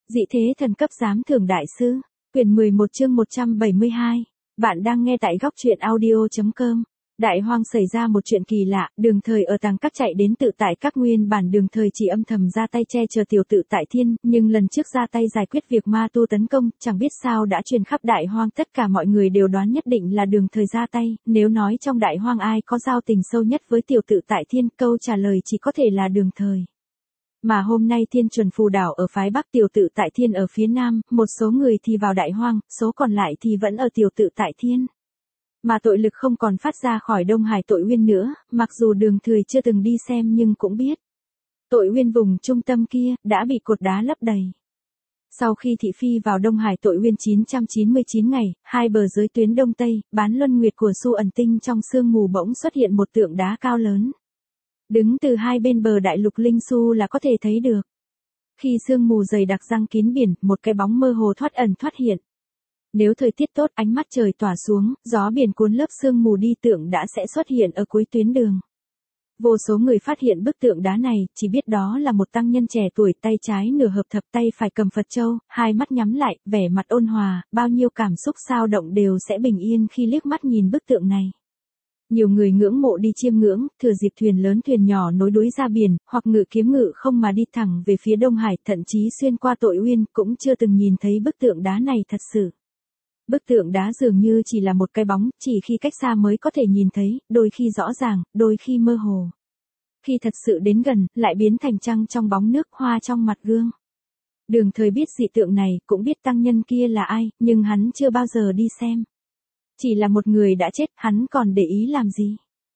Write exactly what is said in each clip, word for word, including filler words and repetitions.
Dị thế thần cấp giám thưởng đại sư, quyển mười một chương một trăm bảy mươi hai. Bạn đang nghe tại góc truyện audio chấm com. Đại hoang xảy ra một chuyện kỳ lạ, Đường Thời ở tàng các chạy đến tự tại các. Nguyên bản Đường Thời chỉ âm thầm ra tay che chở tiểu tự tại thiên, nhưng lần trước ra tay giải quyết việc ma tu tấn công, chẳng biết sao đã truyền khắp đại hoang, tất cả mọi người đều đoán nhất định là Đường Thời ra tay. Nếu nói trong đại hoang ai có giao tình sâu nhất với tiểu tự tại thiên, câu trả lời chỉ có thể là Đường Thời. Mà hôm nay Thiên Chuẩn Phù Đảo ở phái Bắc, tiểu tự tại thiên ở phía Nam, một số người thì vào đại hoang, số còn lại thì vẫn ở tiểu tự tại thiên. Mà tội lực không còn phát ra khỏi Đông Hải tội uyên nữa, mặc dù Đường Thời chưa từng đi xem nhưng cũng biết. Tội uyên vùng trung tâm kia, đã bị cột đá lấp đầy. Sau khi thị phi vào Đông Hải tội uyên chín trăm chín mươi chín ngày, hai bờ giới tuyến Đông Tây, bán luân nguyệt của Su ẩn tinh trong sương mù bỗng xuất hiện một tượng đá cao lớn. Đứng từ hai bên bờ đại lục Linh Su là có thể thấy được. Khi sương mù dày đặc giăng kín biển, một cái bóng mơ hồ thoát ẩn thoát hiện. Nếu thời tiết tốt, ánh mắt trời tỏa xuống, gió biển cuốn lớp sương mù đi, tượng đã sẽ xuất hiện ở cuối tuyến đường. Vô số người phát hiện bức tượng đá này, chỉ biết đó là một tăng nhân trẻ tuổi, tay trái nửa hợp thập, tay phải cầm Phật châu, hai mắt nhắm lại, vẻ mặt ôn hòa, bao nhiêu cảm xúc sao động đều sẽ bình yên khi liếc mắt nhìn bức tượng này. Nhiều người ngưỡng mộ đi chiêm ngưỡng, thừa dịp thuyền lớn thuyền nhỏ nối đuối ra biển, hoặc ngự kiếm ngự không mà đi thẳng về phía Đông Hải, thậm chí xuyên qua tội uyên, cũng chưa từng nhìn thấy bức tượng đá này thật sự. Bức tượng đá dường như chỉ là một cái bóng, chỉ khi cách xa mới có thể nhìn thấy, đôi khi rõ ràng, đôi khi mơ hồ. Khi thật sự đến gần, lại biến thành trăng trong bóng nước, hoa trong mặt gương. Đường Thời biết dị tượng này, cũng biết tăng nhân kia là ai, nhưng hắn chưa bao giờ đi xem. Chỉ là một người đã chết, hắn còn để ý làm gì?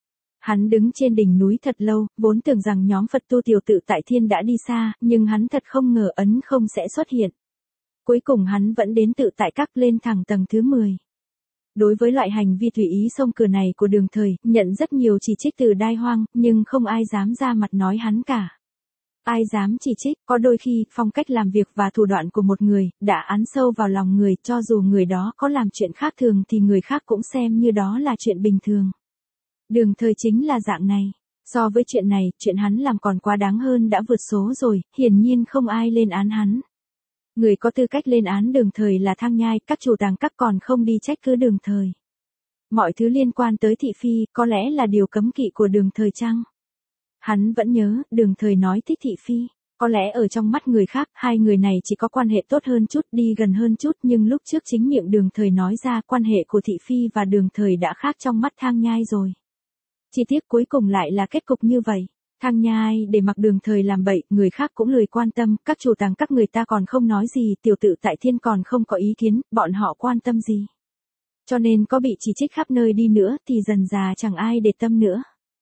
Hắn đứng trên đỉnh núi thật lâu, vốn tưởng rằng nhóm Phật tu tiểu tự tại thiên đã đi xa, nhưng hắn thật không ngờ ấn không sẽ xuất hiện. Cuối cùng hắn vẫn đến tự tại các, lên thẳng tầng thứ mười. Đối với loại hành vi tùy ý xông cửa này của Đường Thời, nhận rất nhiều chỉ trích từ đai hoang, nhưng không ai dám ra mặt nói hắn cả. Ai dám chỉ trích, có đôi khi, phong cách làm việc và thủ đoạn của một người, đã án sâu vào lòng người, cho dù người đó có làm chuyện khác thường thì người khác cũng xem như đó là chuyện bình thường. Đường Thời chính là dạng này. So với chuyện này, chuyện hắn làm còn quá đáng hơn đã vượt số rồi, hiển nhiên không ai lên án hắn. Người có tư cách lên án Đường Thời là Thang Nhai, các chủ tàng các còn không đi trách cứ Đường Thời. Mọi thứ liên quan tới thị phi, có lẽ là điều cấm kỵ của Đường Thời chăng? Hắn vẫn nhớ, Đường Thời nói thích thị phi. Có lẽ ở trong mắt người khác, hai người này chỉ có quan hệ tốt hơn chút, đi gần hơn chút, nhưng lúc trước chính miệng Đường Thời nói ra quan hệ của thị phi và Đường Thời đã khác trong mắt Thang Nhai rồi. Chi tiết cuối cùng lại là kết cục như vậy. Thang Nhai để mặc Đường Thời làm bậy, người khác cũng lười quan tâm, các chủ tàng các người ta còn không nói gì, tiểu tự tại thiên còn không có ý kiến, bọn họ quan tâm gì. Cho nên có bị chỉ trích khắp nơi đi nữa thì dần dà chẳng ai để tâm nữa.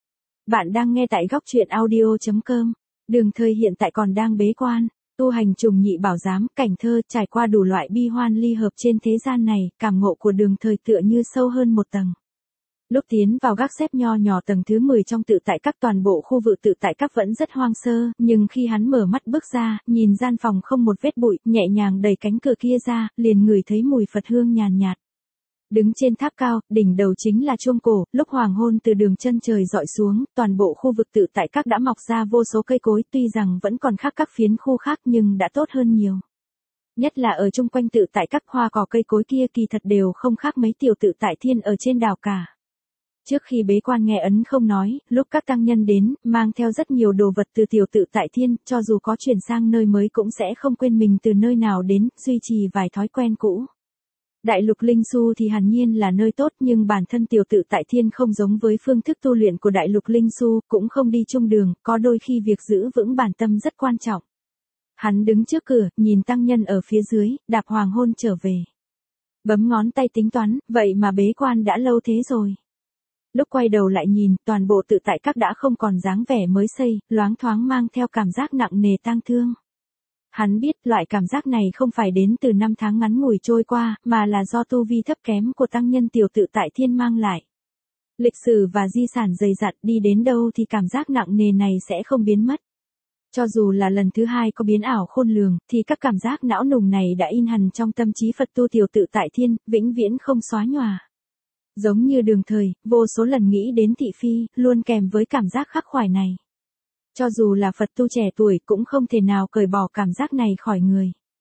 Bạn đang nghe tại góc truyện audio chấm com. Đường Thời hiện tại còn đang bế quan, tu hành trùng nhị bảo giám, cảnh thơ, trải qua đủ loại bi hoan ly hợp trên thế gian này, cảm ngộ của Đường Thời tựa như sâu hơn một tầng. Lúc tiến vào gác xếp nho nhỏ tầng thứ mười trong tự tại các, toàn bộ khu vực tự tại các vẫn rất hoang sơ, nhưng khi hắn mở mắt bước ra, nhìn gian phòng không một vết bụi, nhẹ nhàng đẩy cánh cửa kia ra, liền ngửi thấy mùi Phật hương nhàn nhạt. Đứng trên tháp cao, đỉnh đầu chính là chuông cổ, lúc hoàng hôn từ đường chân trời dọi xuống, toàn bộ khu vực tự tại các đã mọc ra vô số cây cối, tuy rằng vẫn còn khác các phiến khu khác nhưng đã tốt hơn nhiều. Nhất là ở chung quanh tự tại các, hoa cỏ cây cối kia kỳ thật đều không khác mấy tiểu tự tại thiên ở trên đảo cả. Trước khi bế quan nghe ấn không nói, lúc các tăng nhân đến, mang theo rất nhiều đồ vật từ tiểu tự tại thiên, cho dù có chuyển sang nơi mới cũng sẽ không quên mình từ nơi nào đến, duy trì vài thói quen cũ. Đại lục Linh Su thì hẳn nhiên là nơi tốt, nhưng bản thân tiểu tự tại thiên không giống với phương thức tu luyện của đại lục Linh Su, cũng không đi chung đường, có đôi khi việc giữ vững bản tâm rất quan trọng. Hắn đứng trước cửa, nhìn tăng nhân ở phía dưới, đạp hoàng hôn trở về. Bấm ngón tay tính toán, vậy mà bế quan đã lâu thế rồi. Lúc quay đầu lại nhìn, toàn bộ tự tại các đã không còn dáng vẻ mới xây, loáng thoáng mang theo cảm giác nặng nề tang thương. Hắn biết loại cảm giác này không phải đến từ năm tháng ngắn ngủi trôi qua, mà là do tu vi thấp kém của tăng nhân tiểu tự tại thiên mang lại. Lịch sử và di sản dày dặn, đi đến đâu thì cảm giác nặng nề này sẽ không biến mất. Cho dù là lần thứ hai có biến ảo khôn lường, thì các cảm giác não nùng này đã in hằn trong tâm trí Phật tu tiểu tự tại thiên, vĩnh viễn không xóa nhòa. Giống như Đường Thời, vô số lần nghĩ đến thị phi, luôn kèm với cảm giác khắc khoải này. Cho dù là Phật tu trẻ tuổi cũng không thể nào cởi bỏ cảm giác này khỏi người.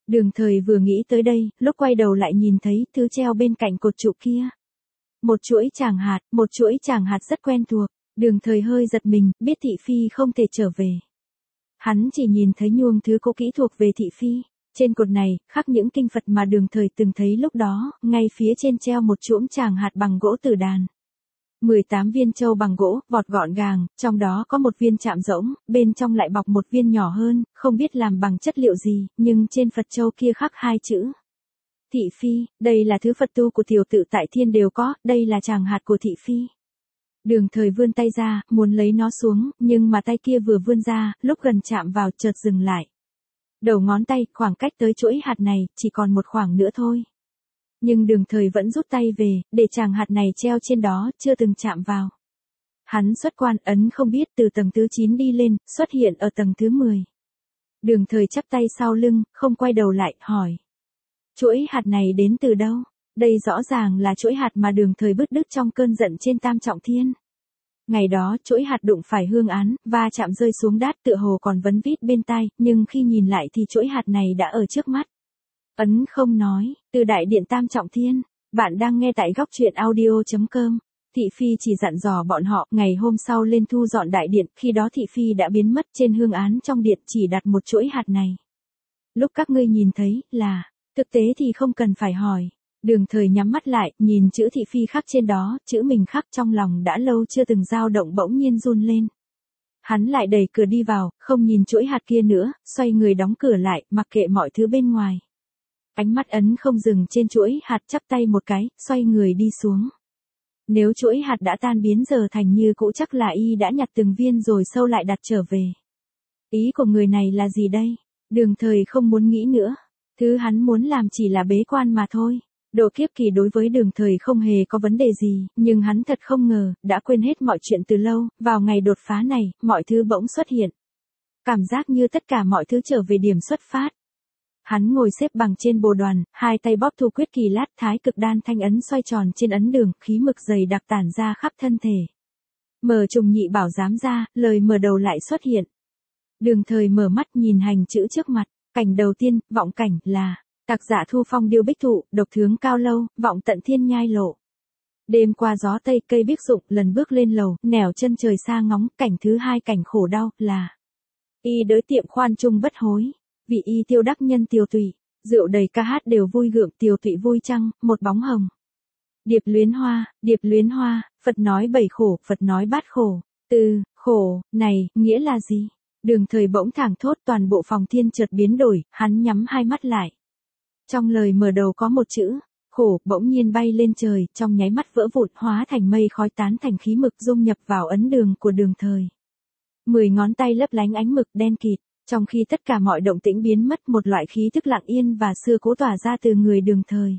Đường Thời vừa nghĩ tới đây, lúc quay đầu lại nhìn thấy thứ treo bên cạnh cột trụ kia. Một chuỗi tràng hạt, một chuỗi tràng hạt rất quen thuộc. Đường Thời hơi giật mình, biết thị phi không thể trở về. Hắn chỉ nhìn thấy nhuông thứ cũ kỹ thuộc về thị phi. Trên cột này, khắc những kinh Phật mà Đường Thời từng thấy lúc đó, ngay phía trên treo một chuỗng tràng hạt bằng gỗ tử đàn. mười tám viên châu bằng gỗ, vọt gọn gàng, trong đó có một viên chạm rỗng, bên trong lại bọc một viên nhỏ hơn, không biết làm bằng chất liệu gì, nhưng trên Phật châu kia khắc hai chữ. Thị phi, đây là thứ Phật tu của tiểu tự tại thiên đều có, đây là tràng hạt của thị phi. Đường Thời vươn tay ra, muốn lấy nó xuống, nhưng mà tay kia vừa vươn ra, lúc gần chạm vào chợt dừng lại. Đầu ngón tay, khoảng cách tới chuỗi hạt này, chỉ còn một khoảng nữa thôi. Nhưng Đường Thời vẫn rút tay về, để tràng hạt này treo trên đó, chưa từng chạm vào. Hắn xuất quan ấn không biết từ tầng thứ chín đi lên, xuất hiện ở tầng thứ mười. Đường Thời chắp tay sau lưng, không quay đầu lại, hỏi. Chuỗi hạt này đến từ đâu? Đây rõ ràng là chuỗi hạt mà Đường Thời bứt đứt trong cơn giận trên Tam Trọng Thiên. Ngày đó, chuỗi hạt đụng phải hương án, va chạm rơi xuống đát tựa hồ còn vấn vít bên tai, nhưng khi nhìn lại thì chuỗi hạt này đã ở trước mắt. Ấn không nói, từ đại điện Tam Trọng Thiên, bạn đang nghe tại góc truyện audio chấm com. Thị phi chỉ dặn dò bọn họ, ngày hôm sau lên thu dọn đại điện, khi đó thị phi đã biến mất trên hương án trong điện chỉ đặt một chuỗi hạt này. Lúc các ngươi nhìn thấy, là, thực tế thì không cần phải hỏi. Đường Thời nhắm mắt lại, nhìn chữ thị phi khắc trên đó, chữ mình khắc trong lòng đã lâu chưa từng dao động bỗng nhiên run lên. Hắn lại đẩy cửa đi vào, không nhìn chuỗi hạt kia nữa, xoay người đóng cửa lại, mặc kệ mọi thứ bên ngoài. Ánh mắt ấn không dừng trên chuỗi hạt, chắp tay một cái, xoay người đi xuống. Nếu chuỗi hạt đã tan biến giờ thành như cũ chắc là y đã nhặt từng viên rồi sâu lại đặt trở về. Ý của người này là gì đây? Đường Thời không muốn nghĩ nữa. Thứ hắn muốn làm chỉ là bế quan mà thôi. Độ kiếp kỳ đối với Đường Thời không hề có vấn đề gì, nhưng hắn thật không ngờ, đã quên hết mọi chuyện từ lâu, vào ngày đột phá này, mọi thứ bỗng xuất hiện. Cảm giác như tất cả mọi thứ trở về điểm xuất phát. Hắn ngồi xếp bằng trên bồ đoàn, hai tay bóp thu quyết kỳ lát, thái cực đan thanh ấn xoay tròn trên ấn đường, khí mực dày đặc tản ra khắp thân thể. Mở trùng nhị bảo giám ra, lời mở đầu lại xuất hiện. Đường Thời mở mắt nhìn hành chữ trước mặt, cảnh đầu tiên, vọng cảnh, là Tạc Giả thu phong điêu bích thụ, độc thướng cao lâu, vọng tận thiên nhai lộ. Đêm qua gió tây cây biếc rụng, lần bước lên lầu, nẻo chân trời xa ngóng, cảnh thứ hai cảnh khổ đau, là y đới tiệm khoan trung bất hối, vị y tiêu đắc nhân tiều tụy, rượu đầy ca hát đều vui gượng, tiều tụy vui chăng, một bóng hồng. Điệp luyến hoa, điệp luyến hoa, Phật nói bảy khổ, Phật nói bát khổ, từ, khổ, này, nghĩa là gì? Đường Thời bỗng thảng thốt, toàn bộ phòng thiên chợt biến đổi, hắn nhắm hai mắt lại. Trong lời mở đầu có một chữ, khổ, bỗng nhiên bay lên trời, trong nháy mắt vỡ vụn, hóa thành mây khói tán thành khí mực dung nhập vào ấn đường của Đường Thời. Mười ngón tay lấp lánh ánh mực đen kịt, trong khi tất cả mọi động tĩnh biến mất, một loại khí thức lặng yên và xưa cố tỏa ra từ người Đường Thời.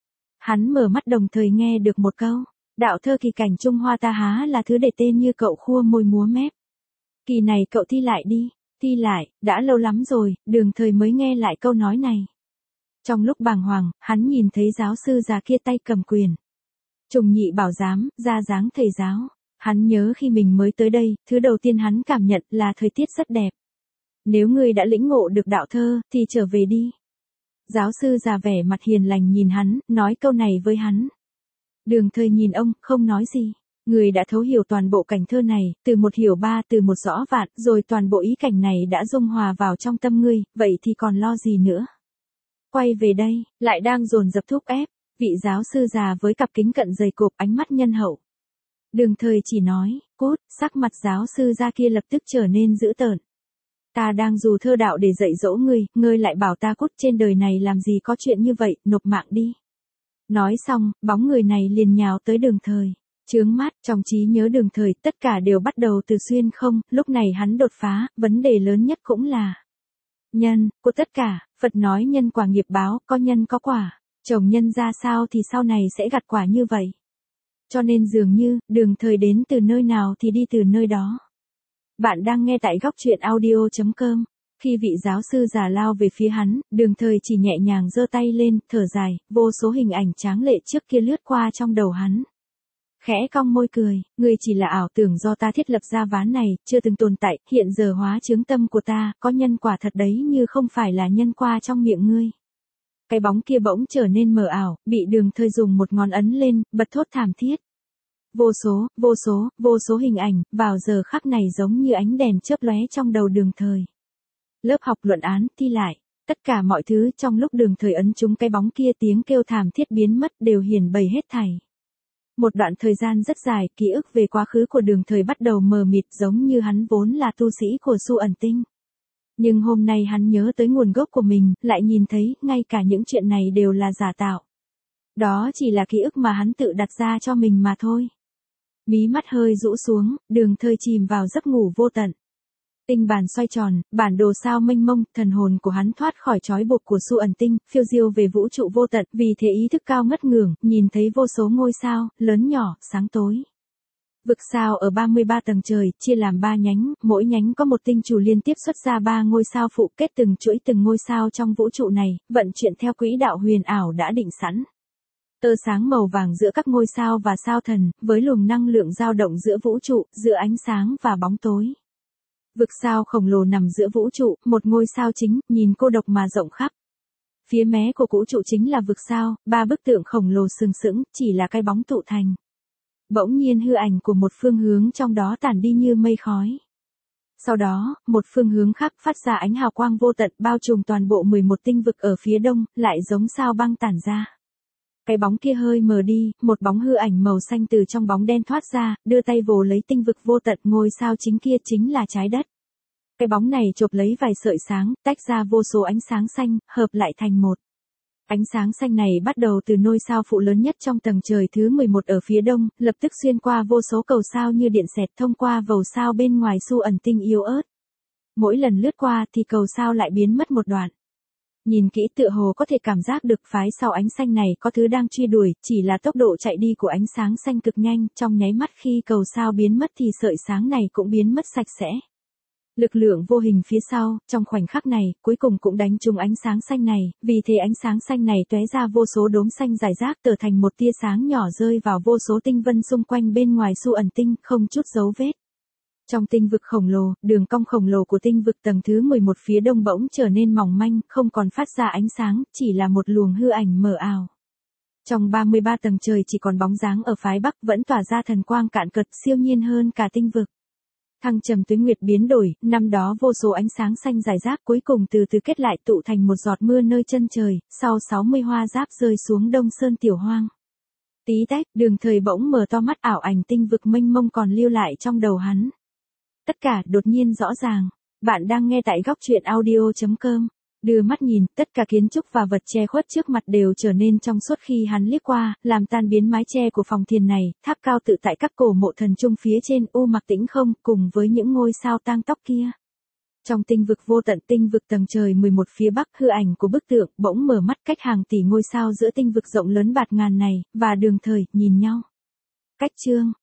Hắn mở mắt đồng thời nghe được một câu, đạo thơ kỳ cảnh Trung Hoa ta há là thứ để tên như cậu khua môi múa mép. Kỳ này cậu thi lại đi, thi lại, đã lâu lắm rồi, Đường Thời mới nghe lại câu nói này. Trong lúc bàng hoàng, hắn nhìn thấy giáo sư già kia tay cầm quyền. Trùng nhị bảo giám, ra dáng thầy giáo. Hắn nhớ khi mình mới tới đây, thứ đầu tiên hắn cảm nhận là thời tiết rất đẹp. Nếu ngươi đã lĩnh ngộ được đạo thơ, thì trở về đi. Giáo sư già vẻ mặt hiền lành nhìn hắn, nói câu này với hắn. Đường Thời nhìn ông, không nói gì. Người đã thấu hiểu toàn bộ cảnh thơ này, từ một hiểu ba, từ một rõ vạn, rồi toàn bộ ý cảnh này đã dung hòa vào trong tâm ngươi, vậy thì còn lo gì nữa? Quay về đây, lại đang dồn dập thúc ép, vị giáo sư già với cặp kính cận dày cộp, ánh mắt nhân hậu. Đường Thời chỉ nói, cút, sắc mặt giáo sư gia kia lập tức trở nên dữ tợn. Ta đang dù thơ đạo để dạy dỗ ngươi, ngươi lại bảo ta cút, trên đời này làm gì có chuyện như vậy, nộp mạng đi. Nói xong, bóng người này liền nhào tới Đường Thời. Chướng mắt, trong trí nhớ Đường Thời, tất cả đều bắt đầu từ xuyên không, lúc này hắn đột phá, vấn đề lớn nhất cũng là nhân, của tất cả. Phật nói nhân quả nghiệp báo, có nhân có quả, trồng nhân ra sao thì sau này sẽ gặt quả như vậy. Cho nên dường như, Đường Thời đến từ nơi nào thì đi từ nơi đó. Bạn đang nghe tại góc truyện audio chấm com. Khi vị giáo sư già lao về phía hắn, Đường Thời chỉ nhẹ nhàng giơ tay lên, thở dài, vô số hình ảnh tráng lệ trước kia lướt qua trong đầu hắn. Khẽ cong môi cười, ngươi chỉ là ảo tưởng do ta thiết lập ra ván này, chưa từng tồn tại, hiện giờ hóa chứng tâm của ta, có nhân quả thật đấy, như không phải là nhân quả trong miệng ngươi. Cái bóng kia bỗng trở nên mờ ảo, bị Đường Thời dùng một ngón ấn lên, bật thốt thảm thiết. Vô số, vô số, vô số hình ảnh, vào giờ khắc này giống như ánh đèn chớp lóe trong đầu Đường Thời. Lớp học, luận án, thi lại, tất cả mọi thứ trong lúc Đường Thời ấn trúng cái bóng kia, tiếng kêu thảm thiết biến mất đều hiển bày hết thảy. Một đoạn thời gian rất dài, ký ức về quá khứ của Đường Thời bắt đầu mờ mịt, giống như hắn vốn là tu sĩ của Su ẩn tinh. Nhưng hôm nay hắn nhớ tới nguồn gốc của mình, lại nhìn thấy, ngay cả những chuyện này đều là giả tạo. Đó chỉ là ký ức mà hắn tự đặt ra cho mình mà thôi. Mí mắt hơi rũ xuống, Đường Thời chìm vào giấc ngủ vô tận. Tinh bàn xoay tròn, bản đồ sao mênh mông, thần hồn của hắn thoát khỏi trói buộc của Su ẩn tinh, phiêu diêu về vũ trụ vô tận, vì thế ý thức cao ngất ngưởng, nhìn thấy vô số ngôi sao, lớn nhỏ, sáng tối. Vực sao ở ba mươi ba tầng trời, chia làm ba nhánh, mỗi nhánh có một tinh chủ liên tiếp xuất ra ba ngôi sao phụ, kết từng chuỗi từng ngôi sao trong vũ trụ này, vận chuyển theo quỹ đạo huyền ảo đã định sẵn. Tơ sáng màu vàng giữa các ngôi sao và sao thần, với luồng năng lượng dao động giữa vũ trụ, giữa ánh sáng và bóng tối. Vực sao khổng lồ nằm giữa vũ trụ, một ngôi sao chính, nhìn cô độc mà rộng khắp. Phía mé của vũ trụ chính là vực sao, ba bức tượng khổng lồ sừng sững, chỉ là cái bóng tụ thành. Bỗng nhiên hư ảnh của một phương hướng trong đó tản đi như mây khói. Sau đó, một phương hướng khác phát ra ánh hào quang vô tận bao trùm toàn bộ mười một tinh vực ở phía đông, lại giống sao băng tản ra. Cái bóng kia hơi mờ đi, một bóng hư ảnh màu xanh từ trong bóng đen thoát ra, đưa tay vồ lấy tinh vực vô tận, ngôi sao chính kia chính là trái đất. Cái bóng này chộp lấy vài sợi sáng, tách ra vô số ánh sáng xanh, hợp lại thành một. Ánh sáng xanh này bắt đầu từ ngôi sao phụ lớn nhất trong tầng trời thứ mười một ở phía đông, lập tức xuyên qua vô số cầu sao như điện xẹt thông qua vầu sao bên ngoài Su ẩn tinh yếu ớt. Mỗi lần lướt qua thì cầu sao lại biến mất một đoạn. Nhìn kỹ tựa hồ có thể cảm giác được phái sau ánh xanh này có thứ đang truy đuổi, chỉ là tốc độ chạy đi của ánh sáng xanh cực nhanh, trong nháy mắt khi cầu sao biến mất thì sợi sáng này cũng biến mất sạch sẽ. Lực lượng vô hình phía sau, trong khoảnh khắc này, cuối cùng cũng đánh trúng ánh sáng xanh này, vì thế ánh sáng xanh này tóe ra vô số đốm xanh rải rác trở thành một tia sáng nhỏ rơi vào vô số tinh vân xung quanh bên ngoài Su ẩn tinh, không chút dấu vết. Trong tinh vực khổng lồ, đường cong khổng lồ của tinh vực tầng thứ mười một phía đông bỗng trở nên mỏng manh, không còn phát ra ánh sáng, chỉ là một luồng hư ảnh mờ ảo. Trong ba mươi ba tầng trời chỉ còn bóng dáng ở phái bắc vẫn tỏa ra thần quang cạn cật, siêu nhiên hơn cả tinh vực. Thăng trầm tuế nguyệt biến đổi, năm đó vô số ánh sáng xanh rải rác cuối cùng từ từ kết lại tụ thành một giọt mưa nơi chân trời, sau sáu mươi hoa giáp rơi xuống Đông Sơn tiểu hoang. Tí tách, Đường Thời bỗng mở to mắt, ảo ảnh tinh vực mênh mông còn lưu lại trong đầu hắn. Tất cả đột nhiên rõ ràng. Bạn đang nghe tại góc truyện audio chấm com. Đưa mắt nhìn, tất cả kiến trúc và vật che khuất trước mặt đều trở nên trong suốt khi hắn liếc qua, làm tan biến mái che của phòng thiền này, tháp cao tự tại các cổ mộ thần trung phía trên, u mặc tĩnh không, cùng với những ngôi sao tang tóc kia. Trong tinh vực vô tận, tinh vực tầng trời mười một phía bắc, hư ảnh của bức tượng bỗng mở mắt cách hàng tỷ ngôi sao giữa tinh vực rộng lớn bạt ngàn này, và Đường Thời nhìn nhau. Cách chương